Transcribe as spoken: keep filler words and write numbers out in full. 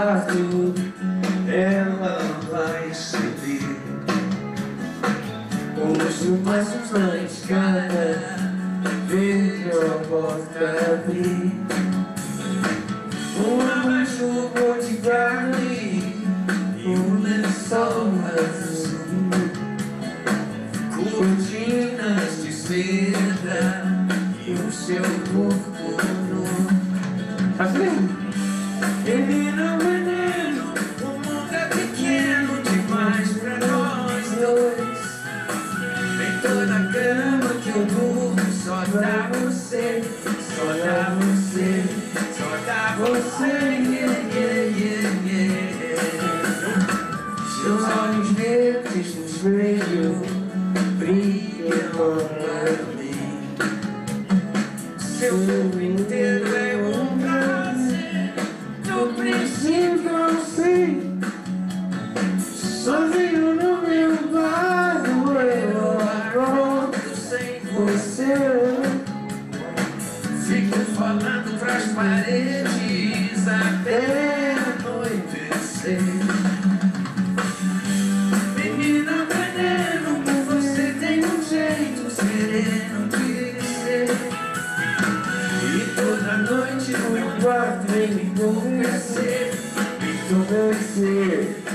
quarto, ela vai ceder. Hoje mais uma escada, vejo a porta abrir. Um abaixo vou de carne e um lençol azul, cortinas de seda e o seu corpo nu. Assim? Menino, menino, o mundo é pequeno demais pra nós dois. Em toda a cama que eu durmo só dá você, só dá você, só dá você, yeah, yeah, yeah, yeah. Seus olhos verdes no espelho brilham para mim. Seu corpo inteiro é um prazer, no princípio ao fim. Sozinho no meu barco eu apronto sem você. Fico falando pras paredes até anoitecer. Menina, veneno, você tem um jeito sereno de ser. E toda noite no meu quarto vem me convencer, me convencer.